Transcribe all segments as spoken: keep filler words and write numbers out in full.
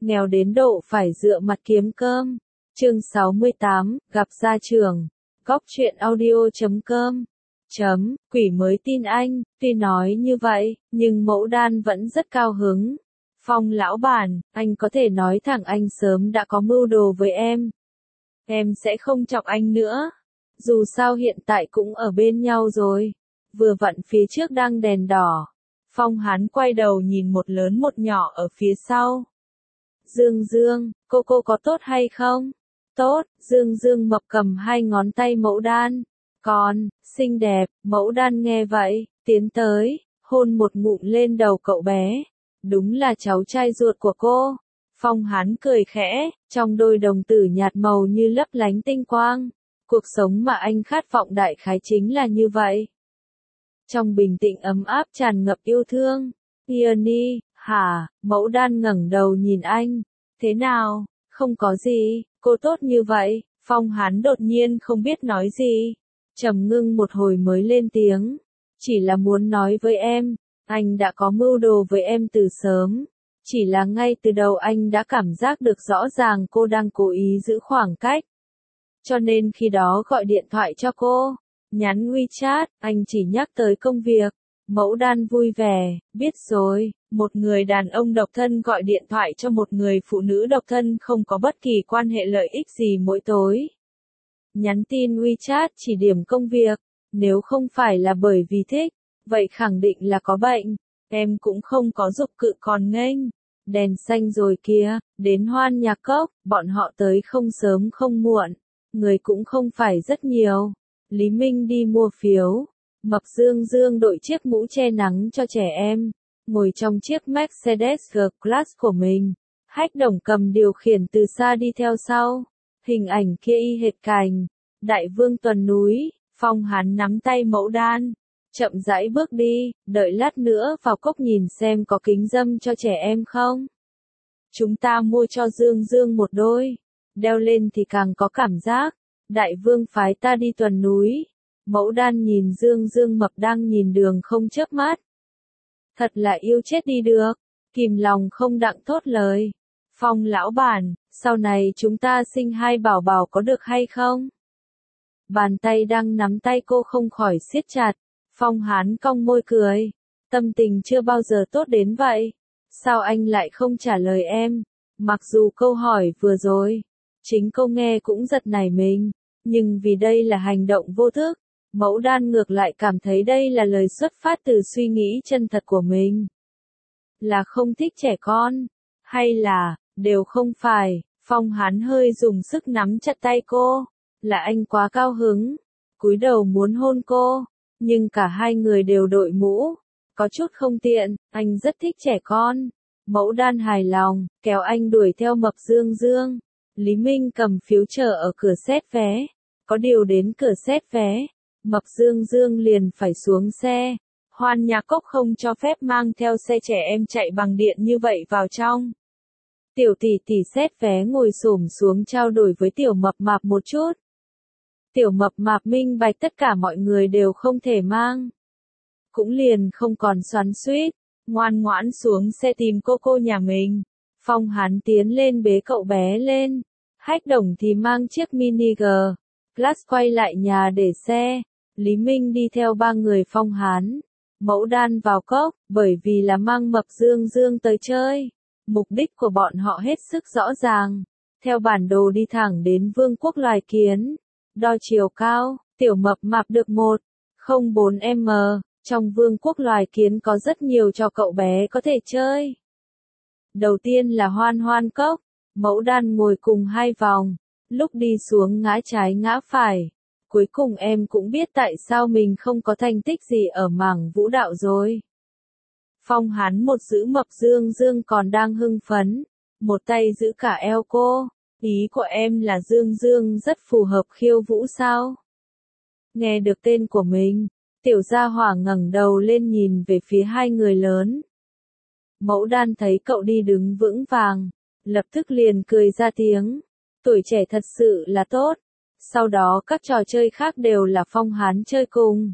nghèo đến độ phải dựa mặt kiếm cơm. Chương sáu mươi tám, gặp gia trưởng. Góc truyện audio chấm com. Chấm, quỷ mới tin anh, tuy nói như vậy, nhưng Mẫu Đan vẫn rất cao hứng. Phong lão bản, anh có thể nói thẳng anh sớm đã có mưu đồ với em. Em sẽ không chọc anh nữa. Dù sao hiện tại cũng ở bên nhau rồi. Vừa vặn phía trước đang đèn đỏ. Phong Hán quay đầu nhìn một lớn một nhỏ ở phía sau. Dương Dương, cô cô có tốt hay không? Tốt, Dương Dương mập cầm hai ngón tay Mẫu Đan. Còn, xinh đẹp, Mẫu Đan nghe vậy, tiến tới, hôn một ngụm lên đầu cậu bé. Đúng là cháu trai ruột của cô. Phong Hán cười khẽ, trong đôi đồng tử nhạt màu như lấp lánh tinh quang. Cuộc sống mà anh khát vọng đại khái chính là như vậy. Trong bình tĩnh ấm áp tràn ngập yêu thương. Ioni, hả? Mẫu Đan ngẩng đầu nhìn anh. Thế nào? Không có gì, cô tốt như vậy. Phong Hán đột nhiên không biết nói gì. Trầm ngưng một hồi mới lên tiếng. Chỉ là muốn nói với em, anh đã có mưu đồ với em từ sớm. Chỉ là ngay từ đầu anh đã cảm giác được rõ ràng cô đang cố ý giữ khoảng cách. Cho nên khi đó gọi điện thoại cho cô, nhắn WeChat, anh chỉ nhắc tới công việc. Mẫu Đan vui vẻ, biết rồi, một người đàn ông độc thân gọi điện thoại cho một người phụ nữ độc thân không có bất kỳ quan hệ lợi ích gì mỗi tối. Nhắn tin WeChat chỉ điểm công việc, nếu không phải là bởi vì thích, vậy khẳng định là có bệnh. Em cũng không có dục cự còn nghênh. Đèn xanh rồi kìa, đến Hoan Nhạc Cốc, bọn họ tới không sớm không muộn. Người cũng không phải rất nhiều. Lý Minh đi mua phiếu. Mập Dương Dương đội chiếc mũ che nắng cho trẻ em. Ngồi trong chiếc Mercedes G-Class của mình. Hách Đồng cầm điều khiển từ xa đi theo sau. Hình ảnh kia y hệt cành. Đại vương tuần núi. Phong Hán nắm tay Mẫu Đan. Chậm rãi bước đi, đợi lát nữa vào cốc nhìn xem có kính dâm cho trẻ em không. Chúng ta mua cho Dương Dương một đôi. Đeo lên thì càng có cảm giác. Đại vương phái ta đi tuần núi. Mẫu Đan nhìn Dương Dương mập đang nhìn đường không chớp mắt. Thật là yêu chết đi được. Kìm lòng không đặng thốt lời. Phong lão bản, sau này chúng ta sinh hai bảo bảo có được hay không? Bàn tay đang nắm tay cô không khỏi siết chặt. Phong Hán cong môi cười. Tâm tình chưa bao giờ tốt đến vậy. Sao anh lại không trả lời em? Mặc dù câu hỏi vừa rồi, chính câu nghe cũng giật nảy mình. Nhưng vì đây là hành động vô thức, Mẫu Đan ngược lại cảm thấy đây là lời xuất phát từ suy nghĩ chân thật của mình. Là không thích trẻ con? Hay là, đều không phải? Phong Hán hơi dùng sức nắm chặt tay cô. Là anh quá cao hứng. Cúi đầu muốn hôn cô. Nhưng cả hai người đều đội mũ. Có chút không tiện, anh rất thích trẻ con. Mẫu Đan hài lòng, kéo anh đuổi theo Mập Dương Dương. Lý Minh cầm phiếu chờ ở cửa xét vé. Có điều đến cửa xét vé, Mập Dương Dương liền phải xuống xe. Hoan Nhạc Cốc không cho phép mang theo xe trẻ em chạy bằng điện như vậy vào trong. Tiểu tỷ tỷ xét vé ngồi xổm xuống trao đổi với tiểu mập mạp một chút. Tiểu mập mạp minh bạch tất cả mọi người đều không thể mang. Cũng liền không còn xoắn xuýt, ngoan ngoãn xuống xe tìm cô cô nhà mình. Phong Hán tiến lên bế cậu bé lên. Hách Đồng thì mang chiếc mini G-Class quay lại nhà để xe. Lý Minh đi theo ba người Phong Hán. Mẫu Đan vào cốc, bởi vì là mang Mập Dương Dương tới chơi. Mục đích của bọn họ hết sức rõ ràng. Theo bản đồ đi thẳng đến Vương quốc loài kiến. Đo chiều cao, tiểu mập mạp được một phẩy không bốn mét. Trong Vương quốc loài kiến có rất nhiều cho cậu bé có thể chơi. Đầu tiên là Hoan Hoan Cốc. Mẫu Đan ngồi cùng hai vòng. Lúc đi xuống ngã trái ngã phải. Cuối cùng em cũng biết tại sao mình không có thành tích gì ở mảng vũ đạo rồi. Phong Hán một giữ Mập Dương Dương còn đang hưng phấn. Một tay giữ cả eo cô. Ý của em là Dương Dương rất phù hợp khiêu vũ sao? Nghe được tên của mình, tiểu gia hỏa ngẩng đầu lên nhìn về phía hai người lớn. Mẫu Đan thấy cậu đi đứng vững vàng, lập tức liền cười ra tiếng. Tuổi trẻ thật sự là tốt. Sau đó các trò chơi khác đều là Phong Hán chơi cùng.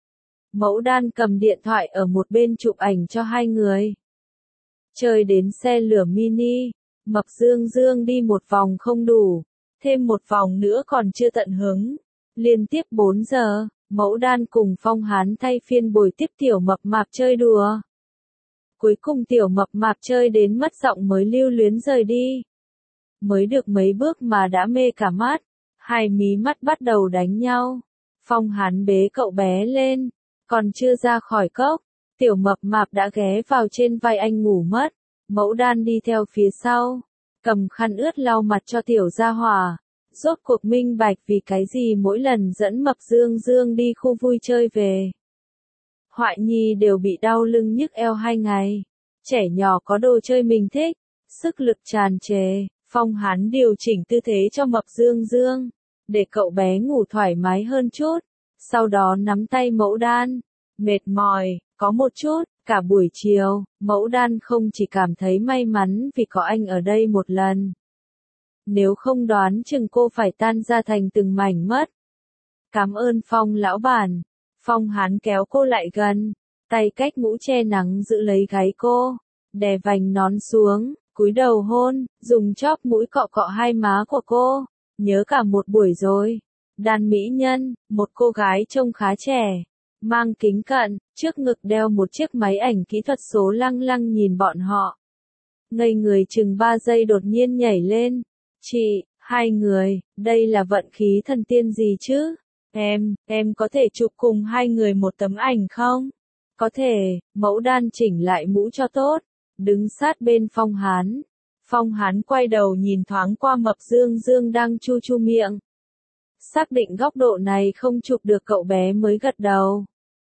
Mẫu Đan cầm điện thoại ở một bên chụp ảnh cho hai người. Chơi đến xe lửa mini. Mập Dương Dương đi một vòng không đủ, thêm một vòng nữa còn chưa tận hứng. Liên tiếp bốn giờ, Mẫu Đan cùng Phong Hán thay phiên bồi tiếp tiểu mập mạp chơi đùa. Cuối cùng tiểu mập mạp chơi đến mất giọng mới lưu luyến rời đi. Mới được mấy bước mà đã mê cả mắt, hai mí mắt bắt đầu đánh nhau. Phong Hán bế cậu bé lên, còn chưa ra khỏi cốc, tiểu mập mạp đã ghé vào trên vai anh ngủ mất. Mẫu Đan đi theo phía sau, cầm khăn ướt lau mặt cho tiểu gia hỏa. Rốt cuộc minh bạch vì cái gì mỗi lần dẫn Mập Dương Dương đi khu vui chơi về, Hoại Nhi đều bị đau lưng nhức eo hai ngày. Trẻ nhỏ có đồ chơi mình thích, sức lực tràn trề. Phong Hán điều chỉnh tư thế cho Mập Dương Dương, để cậu bé ngủ thoải mái hơn chút. Sau đó nắm tay Mẫu Đan. Mệt mỏi, có một chút, cả buổi chiều, Mẫu Đan không chỉ cảm thấy may mắn vì có anh ở đây một lần. Nếu không đoán chừng cô phải tan ra thành từng mảnh mất. Cảm ơn Phong lão bản. Phong Hán kéo cô lại gần, tay cách mũ che nắng giữ lấy gáy cô, đè vành nón xuống, cúi đầu hôn, dùng chóp mũi cọ cọ hai má của cô. Nhớ cả một buổi rồi. Đan mỹ nhân, một cô gái trông khá trẻ, mang kính cận, trước ngực đeo một chiếc máy ảnh kỹ thuật số lăng lăng nhìn bọn họ. Ngây người chừng ba giây đột nhiên nhảy lên. Chị, hai người, đây là vận khí thần tiên gì chứ? Em, em có thể chụp cùng hai người một tấm ảnh không? Có thể. Mẫu Đan chỉnh lại mũ cho tốt, đứng sát bên Phong Hán. Phong Hán quay đầu nhìn thoáng qua Mập Dương Dương đang chu chu miệng. Xác định góc độ này không chụp được cậu bé mới gật đầu.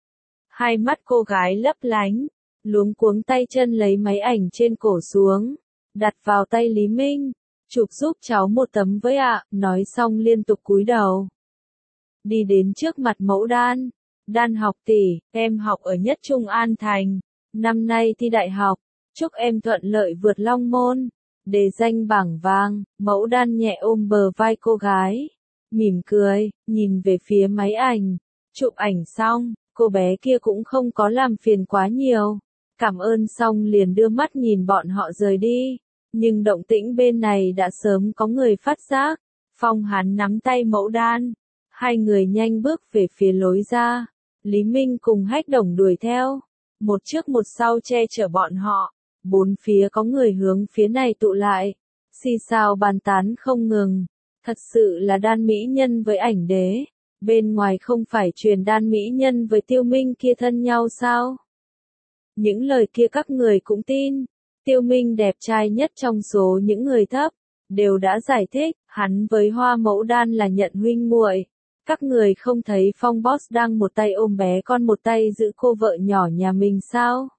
Hai mắt cô gái lấp lánh, luống cuống tay chân lấy máy ảnh trên cổ xuống, đặt vào tay Lý Minh. Chụp giúp cháu một tấm với ạ, nói xong liên tục cúi đầu. Đi đến trước mặt Mẫu Đan. Đan học tỷ, em học ở Nhất Trung An Thành. Năm nay thi đại học, chúc em thuận lợi vượt long môn. Đề danh bảng vàng. Mẫu Đan nhẹ ôm bờ vai cô gái, mỉm cười, nhìn về phía máy ảnh. Chụp ảnh xong, cô bé kia cũng không có làm phiền quá nhiều. Cảm ơn xong liền đưa mắt nhìn bọn họ rời đi. Nhưng động tĩnh bên này đã sớm có người phát giác. Phong Hán nắm tay Mẫu Đan. Hai người nhanh bước về phía lối ra. Lý Minh cùng Hách Đồng đuổi theo. Một trước một sau che chở bọn họ. Bốn phía có người hướng phía này tụ lại. Xì xào bàn tán không ngừng. Thật sự là Đan mỹ nhân với ảnh đế. Bên ngoài không phải truyền Đan mỹ nhân với Tiêu Minh kia thân nhau sao? Những lời kia các người cũng tin. Tiêu Minh đẹp trai nhất trong số những người thấp, đều đã giải thích, hắn với Hoa Mẫu Đan là nhận huynh muội. Các người không thấy Phong Boss đang một tay ôm bé con một tay giữ cô vợ nhỏ nhà mình sao?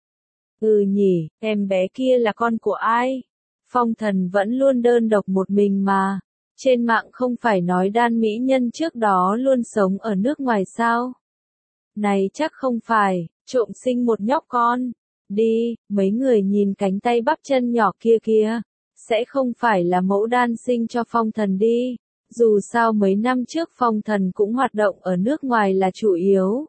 Ừ nhỉ, em bé kia là con của ai? Phong Thần vẫn luôn đơn độc một mình mà. Trên mạng không phải nói Đan mỹ nhân trước đó luôn sống ở nước ngoài sao? Này chắc không phải, trộm sinh một nhóc con. Đi, mấy người nhìn cánh tay bắp chân nhỏ kia kia. Sẽ không phải là Mẫu Đan sinh cho Phong Thần đi. Dù sao mấy năm trước Phong Thần cũng hoạt động ở nước ngoài là chủ yếu.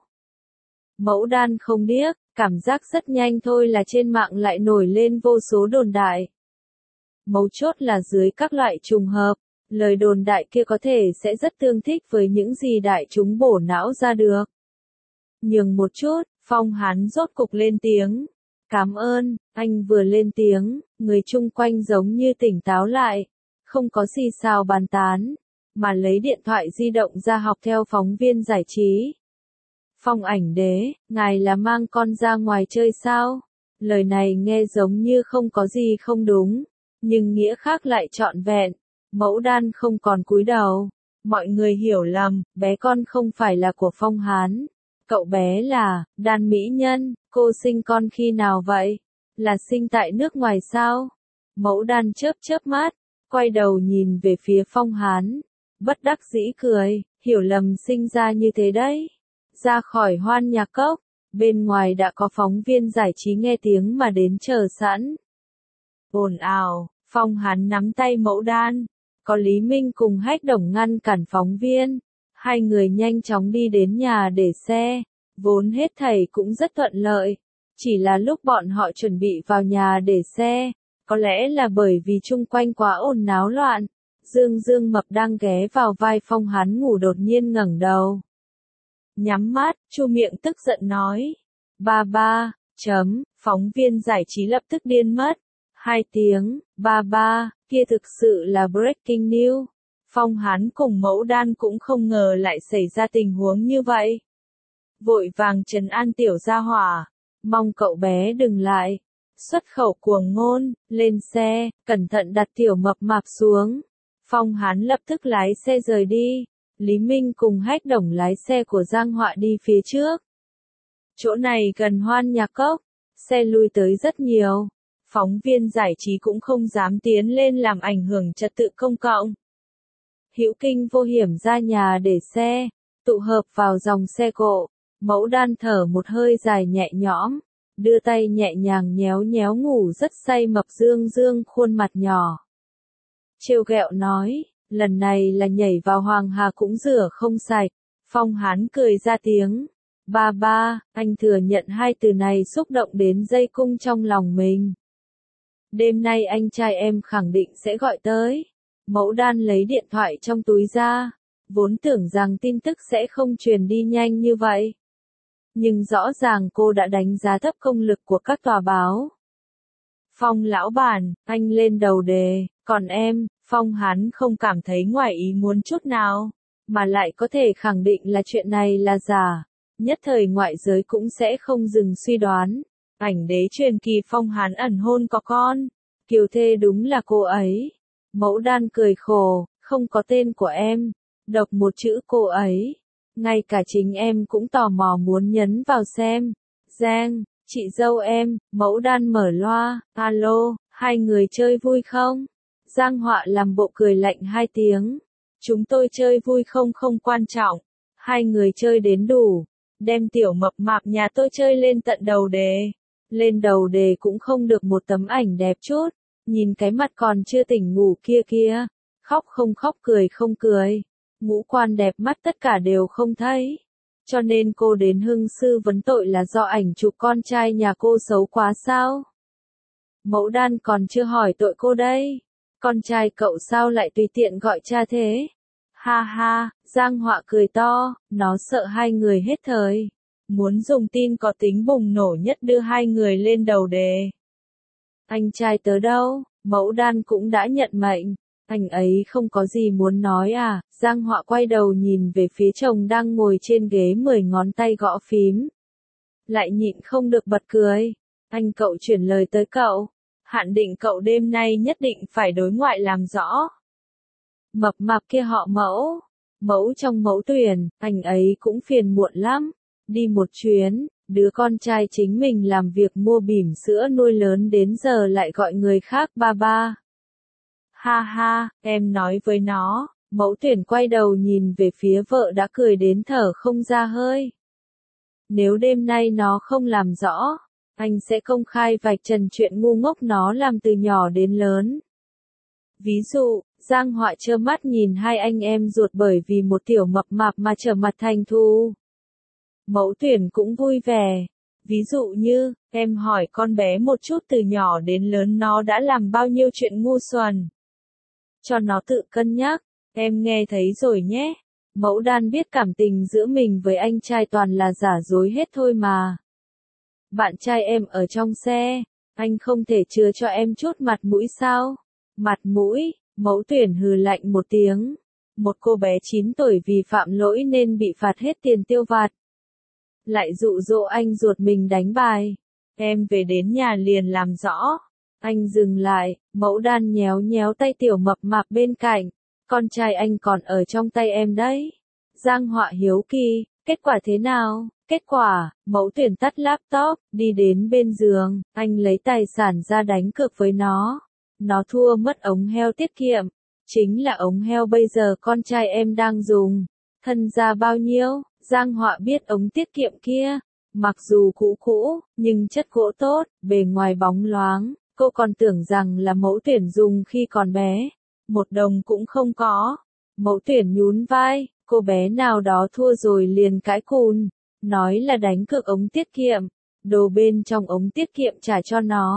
Mẫu Đan không điếc, cảm giác rất nhanh thôi là trên mạng lại nổi lên vô số đồn đại. Mấu chốt là dưới các loại trùng hợp, lời đồn đại kia có thể sẽ rất tương thích với những gì đại chúng bổ não ra được. Nhường một chút, Phong Hán rốt cục lên tiếng. Cảm ơn. Anh vừa lên tiếng, người chung quanh giống như tỉnh táo lại. Không có xì xào bàn tán, mà lấy điện thoại di động ra học theo phóng viên giải trí. Phong ảnh đế, ngài là mang con ra ngoài chơi sao? Lời này nghe giống như không có gì không đúng, nhưng nghĩa khác lại trọn vẹn. Mẫu Đan không còn cúi đầu. Mọi người hiểu lầm, bé con không phải là của Phong Hán. Cậu bé là Đan mỹ nhân. Cô sinh con khi nào vậy? Là sinh tại nước ngoài sao? Mẫu Đan chớp chớp mắt, quay đầu nhìn về phía Phong Hán. Bất đắc dĩ cười, hiểu lầm sinh ra như thế đấy. Ra khỏi Hoan Nhạc Cốc, bên ngoài đã có phóng viên giải trí nghe tiếng mà đến chờ sẵn. Ồn ào, Phong Hán nắm tay Mẫu Đan. Có Lý Minh cùng Hách Đồng ngăn cản phóng viên. Hai người nhanh chóng đi đến nhà để xe. Vốn hết thảy cũng rất thuận lợi. Chỉ là lúc bọn họ chuẩn bị vào nhà để xe, Có lẽ là bởi vì chung quanh quá ồn náo loạn. Dương Dương Mập đang ghé vào vai Phong hắn ngủ đột nhiên ngẩng đầu. Nhắm mắt, chu miệng tức giận nói. Ba ba, chấm, phóng viên giải trí lập tức điên mất. Hai tiếng, ba ba, kia thực sự là breaking news. Phong Hán cùng Mẫu Đan cũng không ngờ lại xảy ra tình huống như vậy. Vội vàng trấn an tiểu gia hỏa, mong cậu bé đừng lại. Xuất khẩu cuồng ngôn, lên xe, cẩn thận đặt tiểu mập mạp xuống. Phong Hán lập tức lái xe rời đi. Lý Minh cùng Hách Đồng lái xe của Giang Họa đi phía trước. Chỗ này gần Hoan Nhạc Cốc, xe lui tới rất nhiều. Phóng viên giải trí cũng không dám tiến lên làm ảnh hưởng trật tự công cộng. Hữu Kinh vô hiểm ra nhà để xe, tụ hợp vào dòng xe cộ. Mẫu Đan thở một hơi dài nhẹ nhõm, đưa tay nhẹ nhàng nhéo nhéo ngủ rất say Mập Dương Dương khuôn mặt nhỏ. Trêu ghẹo nói, lần này là nhảy vào Hoàng Hà cũng rửa không sạch. Phong Hán cười ra tiếng. Ba ba, anh thừa nhận hai từ này xúc động đến dây cung trong lòng mình. Đêm nay anh trai em khẳng định sẽ gọi tới. Mẫu Đan lấy điện thoại trong túi ra, vốn tưởng rằng tin tức sẽ không truyền đi nhanh như vậy. Nhưng rõ ràng cô đã đánh giá thấp công lực của các tòa báo. Phong lão bản, anh lên đầu đề, còn em, Phong hắn không cảm thấy ngoài ý muốn chút nào, mà lại có thể khẳng định là chuyện này là giả. Nhất thời ngoại giới cũng sẽ không dừng suy đoán. Ảnh đế truyền kỳ Phong Hán ẩn hôn có con. Kiều thê đúng là cô ấy. Mẫu Đan cười khổ, không có tên của em. Đọc một chữ cô ấy. Ngay cả chính em cũng tò mò muốn nhấn vào xem. Giang, chị dâu em, Mẫu Đan mở loa. Alo, hai người chơi vui không? Giang Họa làm bộ cười lạnh hai tiếng. Chúng tôi chơi vui không không quan trọng. Hai người chơi đến đủ. Đem tiểu mập mạp nhà tôi chơi lên tận đầu đề. Lên đầu đề cũng không được một tấm ảnh đẹp chút. Nhìn cái mặt còn chưa tỉnh ngủ kia kia. Khóc không khóc cười không cười. Ngũ quan đẹp mắt tất cả đều không thấy. Cho nên cô đến hưng sư vấn tội là do ảnh chụp con trai nhà cô xấu quá sao? Mẫu Đan còn chưa hỏi tội cô đây. Con trai cậu sao lại tùy tiện gọi cha thế? Ha ha, Giang Họa cười to, nó sợ hai người hết thời. Muốn dùng tin có tính bùng nổ nhất đưa hai người lên đầu đề. Anh trai tớ đâu, Mẫu Đan cũng đã nhận mệnh. Anh ấy không có gì muốn nói à? Giang Họa quay đầu nhìn về phía chồng đang ngồi trên ghế mười ngón tay gõ phím. Lại nhịn không được bật cười. Anh cậu chuyển lời tới cậu. Hạn định cậu đêm nay nhất định phải đối ngoại làm rõ. Mập mạp kia họ Mẫu. Mẫu trong Mẫu Tuyển, anh ấy cũng phiền muộn lắm. Đi một chuyến, đứa con trai chính mình làm việc mua bỉm sữa nuôi lớn đến giờ lại gọi người khác ba ba. Ha ha, em nói với nó. Mẫu Tuyển quay đầu nhìn về phía vợ đã cười đến thở không ra hơi. Nếu đêm nay nó không làm rõ, anh sẽ công khai vạch trần chuyện ngu ngốc nó làm từ nhỏ đến lớn. Ví dụ, Giang Họa trơ mắt nhìn hai anh em ruột bởi vì một tiểu mập mạp mà trở mặt thành thù. Mẫu Tuyển cũng vui vẻ. Ví dụ như, em hỏi con bé một chút từ nhỏ đến lớn nó đã làm bao nhiêu chuyện ngu xuẩn. Cho nó tự cân nhắc, em nghe thấy rồi nhé. Mẫu Đan biết cảm tình giữa mình với anh trai toàn là giả dối hết thôi mà. Bạn trai em ở trong xe, anh không thể chừa cho em chút mặt mũi sao? Mặt mũi, Mẫu Tuyển hừ lạnh một tiếng. Một cô bé chín tuổi vì phạm lỗi nên bị phạt hết tiền tiêu vặt. Lại dụ dỗ anh ruột mình đánh bài. Em về đến nhà liền làm rõ. Anh dừng lại, Mẫu Đan nhéo nhéo tay tiểu mập mạp bên cạnh. Con trai anh còn ở trong tay em đấy. Giang Họa hiếu kỳ, kết quả thế nào? Kết quả, Mẫu Tuyển tắt laptop, đi đến bên giường, anh lấy tài sản ra đánh cược với nó. Nó thua mất ống heo tiết kiệm. Chính là ống heo bây giờ con trai em đang dùng. Thân ra bao nhiêu? Giang Họa biết ống tiết kiệm kia. Mặc dù cũ cũ, nhưng chất gỗ tốt, bề ngoài bóng loáng. Cô còn tưởng rằng là Mẫu Tuyển dùng khi còn bé. Một đồng cũng không có. Mẫu Tuyển nhún vai, cô bé nào đó thua rồi liền cãi cùn. Nói là đánh cược ống tiết kiệm. Đồ bên trong ống tiết kiệm trả cho nó.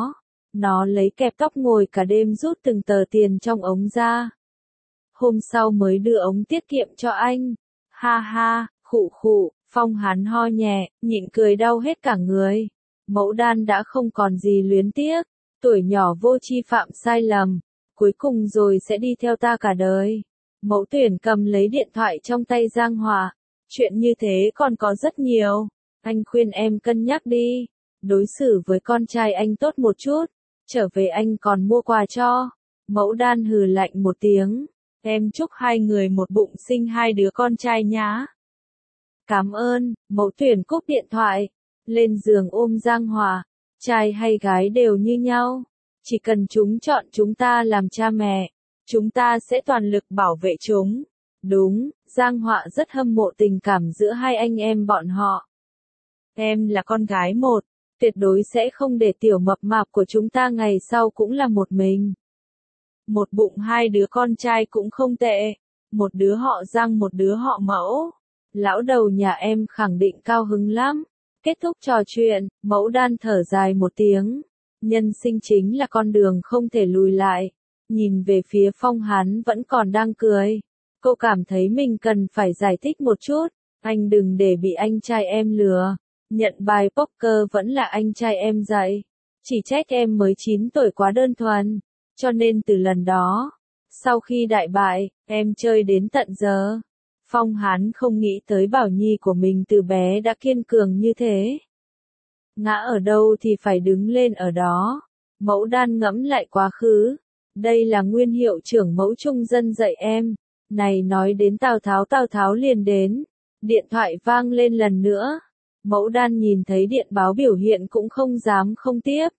Nó lấy kẹp tóc ngồi cả đêm rút từng tờ tiền trong ống ra. Hôm sau mới đưa ống tiết kiệm cho anh. Ha ha, khụ khụ, Phong Hán ho nhẹ, nhịn cười đau hết cả người. Mẫu Đan đã không còn gì luyến tiếc, tuổi nhỏ vô tri phạm sai lầm, cuối cùng rồi sẽ đi theo ta cả đời. Mẫu Tuyển cầm lấy điện thoại trong tay Giang Hòa. Chuyện như thế còn có rất nhiều. Anh khuyên em cân nhắc đi. Đối xử với con trai anh tốt một chút. Trở về anh còn mua quà cho. Mẫu Đan hừ lạnh một tiếng. Em chúc hai người một bụng sinh hai đứa con trai nhá. Cảm ơn. Mẫu Tuyển cúp điện thoại. Lên giường ôm Giang Hòa. Trai hay gái đều như nhau. Chỉ cần chúng chọn chúng ta làm cha mẹ, chúng ta sẽ toàn lực bảo vệ chúng. Đúng, Giang Họa rất hâm mộ tình cảm giữa hai anh em bọn họ. Em là con gái một, tuyệt đối sẽ không để tiểu mập mạp của chúng ta ngày sau cũng là một mình. Một bụng hai đứa con trai cũng không tệ, một đứa họ Giang một đứa họ Mẫu. Lão đầu nhà em khẳng định cao hứng lắm. Kết thúc trò chuyện, Mẫu Đan thở dài một tiếng. Nhân sinh chính là con đường không thể lùi lại. Nhìn về phía Phong Hán vẫn còn đang cười. Cô cảm thấy mình cần phải giải thích một chút. Anh đừng để bị anh trai em lừa. Nhận bài poker vẫn là anh trai em dạy. Chỉ trách em mới chín tuổi quá đơn thuần. Cho nên từ lần đó, sau khi đại bại, em chơi đến tận giờ. Phong Hán không nghĩ tới Bảo Nhi của mình từ bé đã kiên cường như thế. Ngã ở đâu thì phải đứng lên ở đó. Mẫu Đan ngẫm lại quá khứ. Đây là nguyên hiệu trưởng mẫu trung dân dạy em. Này nói đến Tào Tháo Tào Tháo liền đến. Điện thoại vang lên lần nữa. Mẫu Đan nhìn thấy điện báo biểu hiện cũng không dám không tiếp.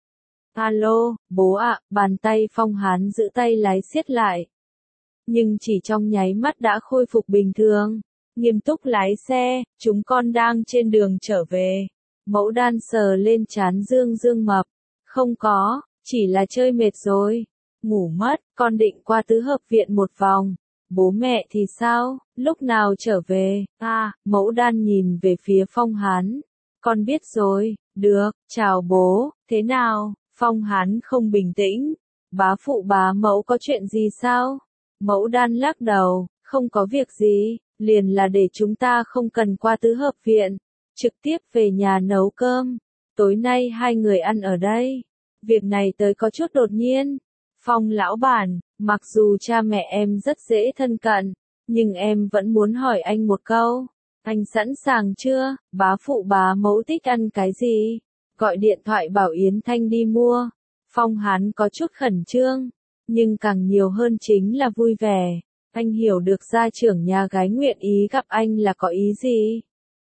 Alo, bố ạ, bàn tay Phong Hán giữ tay lái siết lại. Nhưng chỉ trong nháy mắt đã khôi phục bình thường. Nghiêm túc lái xe, chúng con đang trên đường trở về. Mẫu Đan sờ lên trán Dương Dương mập. Không có, chỉ là chơi mệt rồi. Ngủ mất, con định qua tứ hợp viện một vòng. Bố mẹ thì sao, lúc nào trở về? À, Mẫu Đan nhìn về phía Phong Hán. Con biết rồi, được, chào bố, thế nào? Phong Hán không bình tĩnh. Bá phụ bá mẫu có chuyện gì sao? Mẫu Đan lắc đầu, không có việc gì, liền là để chúng ta không cần qua tứ hợp viện. Trực tiếp về nhà nấu cơm. Tối nay hai người ăn ở đây. Việc này tới có chút đột nhiên. Phong lão bản, mặc dù cha mẹ em rất dễ thân cận, nhưng em vẫn muốn hỏi anh một câu. Anh sẵn sàng chưa? Bá phụ bá mẫu thích ăn cái gì? Gọi điện thoại bảo Yến Thanh đi mua. Phong Hán có chút khẩn trương, nhưng càng nhiều hơn chính là vui vẻ. Anh hiểu được gia trưởng nhà gái nguyện ý gặp anh là có ý gì.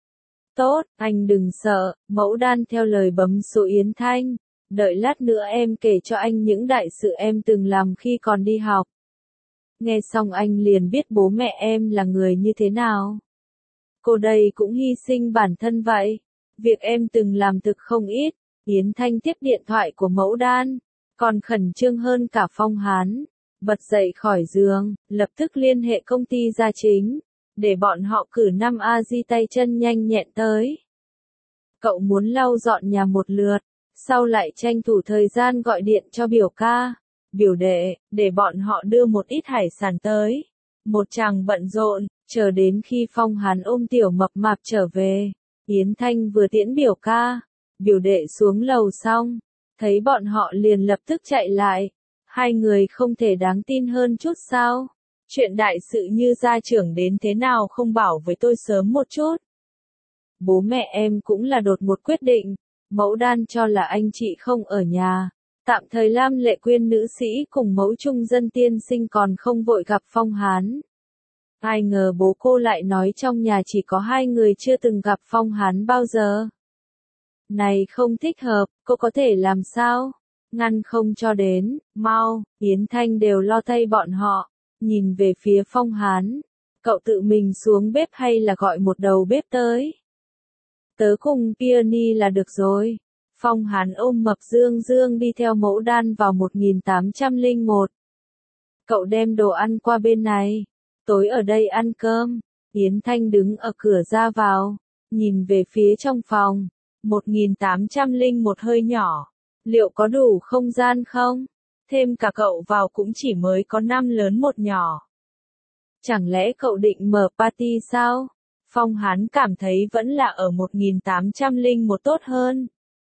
Tốt, anh đừng sợ, Mẫu Đan theo lời bấm số Yến Thanh. Đợi lát nữa em kể cho anh những đại sự em từng làm khi còn đi học. Nghe xong anh liền biết bố mẹ em là người như thế nào. Cô đây cũng hy sinh bản thân vậy. Việc em từng làm thực không ít. Yến Thanh tiếp điện thoại của Mẫu Đan. Còn khẩn trương hơn cả Phong Hán. Bật dậy khỏi giường, lập tức liên hệ công ty gia chính. Để bọn họ cử năm a di tay chân nhanh nhẹn tới. Cậu muốn lau dọn nhà một lượt. Sau lại tranh thủ thời gian gọi điện cho biểu ca, biểu đệ, để bọn họ đưa một ít hải sản tới. Một chàng bận rộn, chờ đến khi Phong Hán ôm tiểu mập mạp trở về. Yến Thanh vừa tiễn biểu ca, biểu đệ xuống lầu xong, thấy bọn họ liền lập tức chạy lại. Hai người không thể đáng tin hơn chút sao? Chuyện đại sự như gia trưởng đến thế nào không bảo với tôi sớm một chút. Bố mẹ em cũng là đột một quyết định. Mẫu Đan cho là anh chị không ở nhà. Tạm thời Lam Lệ Quyên nữ sĩ cùng Mẫu Trung dân tiên sinh còn không vội gặp Phong Hán. Ai ngờ bố cô lại nói trong nhà chỉ có hai người chưa từng gặp Phong Hán bao giờ. Này không thích hợp, cô có thể làm sao? Ngăn không cho đến, mau, Yến Thanh đều lo thay bọn họ. Nhìn về phía Phong Hán. Cậu tự mình xuống bếp hay là gọi một đầu bếp tới? Tớ cùng Peony là được rồi. Phong Hán ôm mập Dương Dương đi theo Mẫu Đan vào một nghìn tám trăm lẻ một. Cậu đem đồ ăn qua bên này. Tối ở đây ăn cơm. Yến Thanh đứng ở cửa ra vào. Nhìn về phía trong phòng. một nghìn tám trăm lẻ một hơi nhỏ. Liệu có đủ không gian không? Thêm cả cậu vào cũng chỉ mới có năm lớn một nhỏ. Chẳng lẽ cậu định mở party sao? Phong Hán cảm thấy vẫn là ở một nghìn tám trăm lẻ một tốt hơn.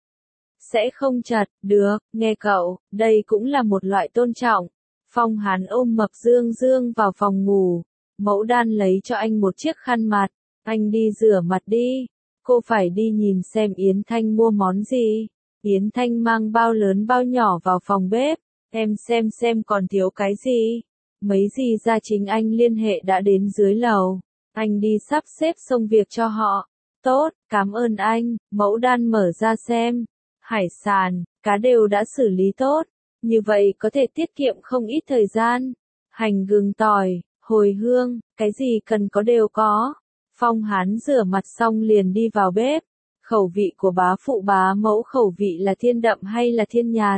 Sẽ không chật, được, nghe cậu, đây cũng là một loại tôn trọng. Phong Hán ôm Mập Dương Dương vào phòng ngủ. Mẫu Đan lấy cho anh một chiếc khăn mặt. Anh đi rửa mặt đi. Cô phải đi nhìn xem Yến Thanh mua món gì. Yến Thanh mang bao lớn bao nhỏ vào phòng bếp. Em xem xem còn thiếu cái gì. Mấy gì gia chính anh liên hệ đã đến dưới lầu. Anh đi sắp xếp xong việc cho họ. Tốt, cảm ơn anh. Mẫu Đan mở ra xem. Hải sản, cá đều đã xử lý tốt. Như vậy có thể tiết kiệm không ít thời gian. Hành gừng tỏi, hồi hương, cái gì cần có đều có. Phong Hán rửa mặt xong liền đi vào bếp. Khẩu vị của bá phụ bá mẫu khẩu vị là thiên đậm hay là thiên nhạt?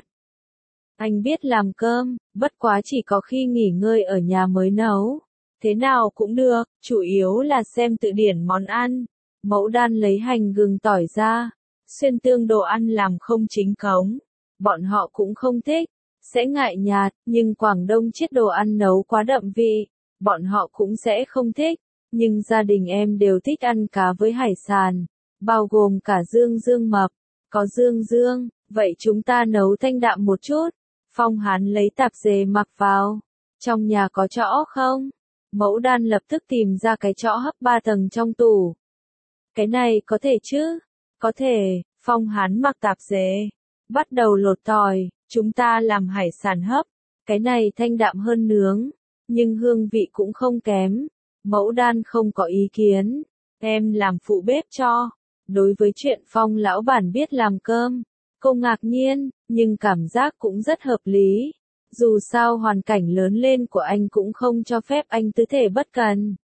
Anh biết làm cơm, bất quá chỉ có khi nghỉ ngơi ở nhà mới nấu. Thế nào cũng được, chủ yếu là xem từ điển món ăn. Mẫu Đan lấy hành gừng tỏi ra. Xuyên tương đồ ăn làm không chính cống. Bọn họ cũng không thích. Sẽ ngại nhạt, nhưng Quảng Đông chiết đồ ăn nấu quá đậm vị. Bọn họ cũng sẽ không thích. Nhưng gia đình em đều thích ăn cá với hải sản. Bao gồm cả Dương Dương mập. Có Dương Dương, vậy chúng ta nấu thanh đạm một chút. Phong Hán lấy tạp dề mặc vào. Trong nhà có chõ không? Mẫu Đan lập tức tìm ra cái chõ hấp ba tầng trong tủ. Cái này có thể chứ? Có thể, Phong Hán mặc tạp dề. Bắt đầu lột tỏi, chúng ta làm hải sản hấp. Cái này thanh đạm hơn nướng. Nhưng hương vị cũng không kém. Mẫu Đan không có ý kiến. Em làm phụ bếp cho. Đối với chuyện Phong lão bản biết làm cơm, cô ngạc nhiên, nhưng cảm giác cũng rất hợp lý. Dù sao hoàn cảnh lớn lên của anh cũng không cho phép anh tứ thể bất cần.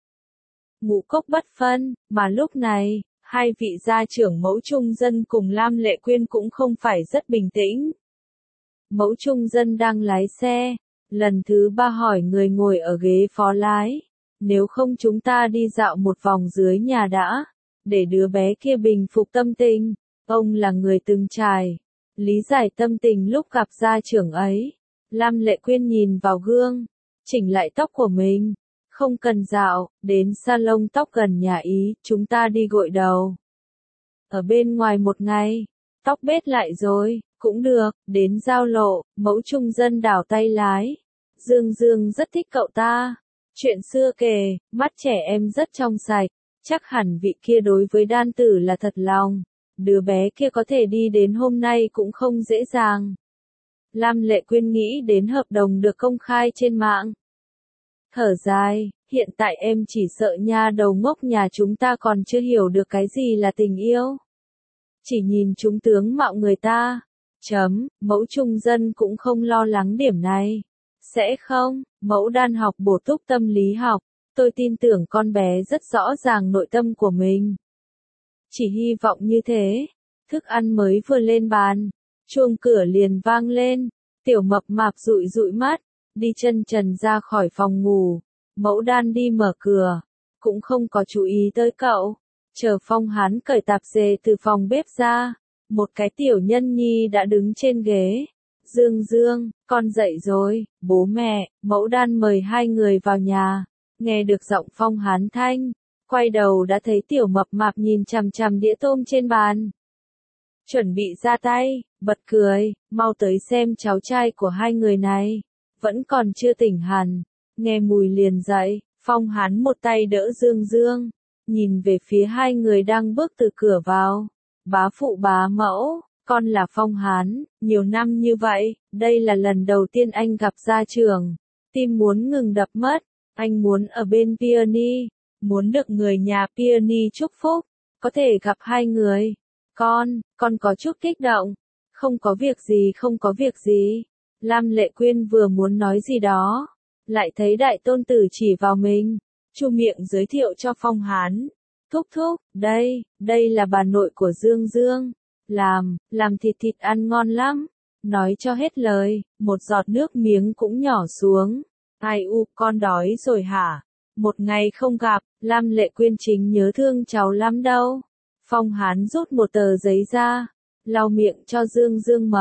Ngũ cốc bất phân, mà lúc này, hai vị gia trưởng Mẫu Trung Dân cùng Lam Lệ Quyên cũng không phải rất bình tĩnh. Mẫu Trung Dân đang lái xe, lần thứ ba hỏi người ngồi ở ghế phó lái. Nếu không chúng ta đi dạo một vòng dưới nhà đã, để đứa bé kia bình phục tâm tình. Ông là người từng trải, lý giải tâm tình lúc gặp gia trưởng ấy. Lam Lệ Quyên nhìn vào gương, chỉnh lại tóc của mình. Không cần dạo, đến salon tóc gần nhà Ý, chúng ta đi gội đầu. Ở bên ngoài một ngày, tóc bết lại rồi, cũng được, đến giao lộ, Mẫu Trung Dân đảo tay lái. Dương Dương rất thích cậu ta. Chuyện xưa kể, mắt trẻ em rất trong sạch, chắc hẳn vị kia đối với Đan Tử là thật lòng. Đứa bé kia có thể đi đến hôm nay cũng không dễ dàng. Lam Lệ Quyên nghĩ đến hợp đồng được công khai trên mạng. Thở dài, hiện tại em chỉ sợ nha đầu ngốc nhà chúng ta còn chưa hiểu được cái gì là tình yêu. Chỉ nhìn chúng tướng mạo người ta. Chấm, Mẫu Trung Dân cũng không lo lắng điểm này. Sẽ không, Mẫu Đan học bổ túc tâm lý học. Tôi tin tưởng con bé rất rõ ràng nội tâm của mình. Chỉ hy vọng như thế. Thức ăn mới vừa lên bàn. Chuông cửa liền vang lên. Tiểu Mập Mạp dụi dụi mắt. Đi chân trần ra khỏi phòng ngủ. Mẫu Đan đi mở cửa. Cũng không có chú ý tới cậu. Chờ Phong Hán cởi tạp dề từ phòng bếp ra. Một cái tiểu nhân nhi đã đứng trên ghế. Dương Dương, con dậy rồi, bố mẹ. Mẫu Đan mời hai người vào nhà. Nghe được giọng Phong Hán thanh. Quay đầu đã thấy Tiểu Mập Mạp nhìn chằm chằm đĩa tôm trên bàn. Chuẩn bị ra tay, bật cười, mau tới xem cháu trai của hai người này. Vẫn còn chưa tỉnh hẳn. Nghe mùi liền dậy, Phong Hán một tay đỡ Dương Dương. Nhìn về phía hai người đang bước từ cửa vào. Bá phụ bá mẫu, con là Phong Hán, nhiều năm như vậy, đây là lần đầu tiên anh gặp gia trưởng. Tim muốn ngừng đập mất, anh muốn ở bên Peony, muốn được người nhà Peony chúc phúc, có thể gặp hai người. Con, con có chút kích động. Không có việc gì không có việc gì. Lam Lệ Quyên vừa muốn nói gì đó, lại thấy đại tôn tử chỉ vào mình, chu miệng giới thiệu cho Phong Hán. Thúc thúc, đây, đây là bà nội của Dương Dương. Làm, làm thịt thịt ăn ngon lắm. Nói cho hết lời, một giọt nước miếng cũng nhỏ xuống. Ai u, con đói rồi hả? Một ngày không gặp, Lam Lệ Quyên chính nhớ thương cháu lắm đâu. Phong Hán rút một tờ giấy ra, lau miệng cho Dương Dương mập.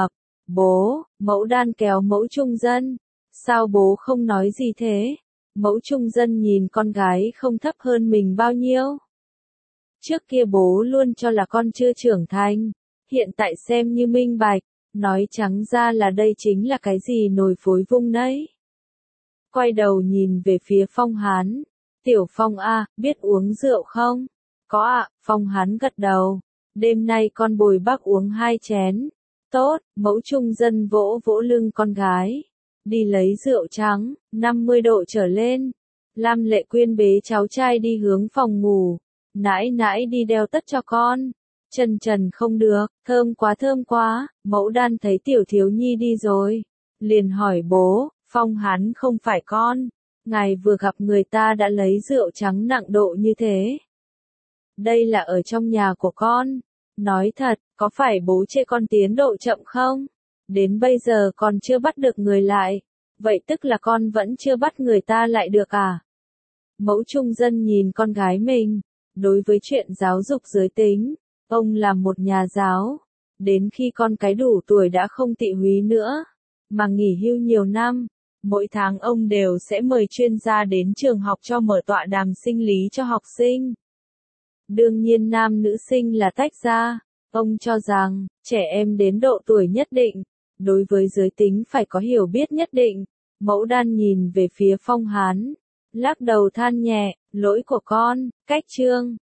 Bố, Mẫu Đan kéo Mẫu Trung Dân. Sao bố không nói gì thế? Mẫu Trung Dân nhìn con gái không thấp hơn mình bao nhiêu. Trước kia bố luôn cho là con chưa trưởng thành, hiện tại xem như minh bạch, nói trắng ra là đây chính là cái gì nồi phối vung đấy. Quay đầu nhìn về phía Phong Hán. Tiểu Phong a, biết uống rượu không? Có ạ, Phong Hán gật đầu. Đêm nay con bồi bác uống hai chén. Tốt, Mẫu Trung Dân vỗ vỗ lưng con gái. Đi lấy rượu trắng, năm mươi độ trở lên. Lam Lệ Quyên bế cháu trai đi hướng phòng ngủ. Nãi nãi đi đeo tất cho con. Trần Trần không được, thơm quá thơm quá. Mẫu Đan thấy tiểu thiếu nhi đi rồi. Liền hỏi bố, Phong Hán không phải con. Ngài vừa gặp người ta đã lấy rượu trắng nặng độ như thế. Đây là ở trong nhà của con. Nói thật, có phải bố chê con tiến độ chậm không? Đến bây giờ còn chưa bắt được người lại. Vậy tức là con vẫn chưa bắt người ta lại được à? Mẫu Trung Dân nhìn con gái mình. Đối với chuyện giáo dục giới tính, ông là một nhà giáo. Đến khi con cái đủ tuổi đã không tị húy nữa, mà nghỉ hưu nhiều năm. Mỗi tháng ông đều sẽ mời chuyên gia đến trường học cho mở tọa đàm sinh lý cho học sinh. Đương nhiên nam nữ sinh là tách ra. Ông cho rằng, trẻ em đến độ tuổi nhất định, đối với giới tính phải có hiểu biết nhất định. Mẫu Đan nhìn về phía Phong Hán, lắc đầu than nhẹ, lỗi của con, cách chương.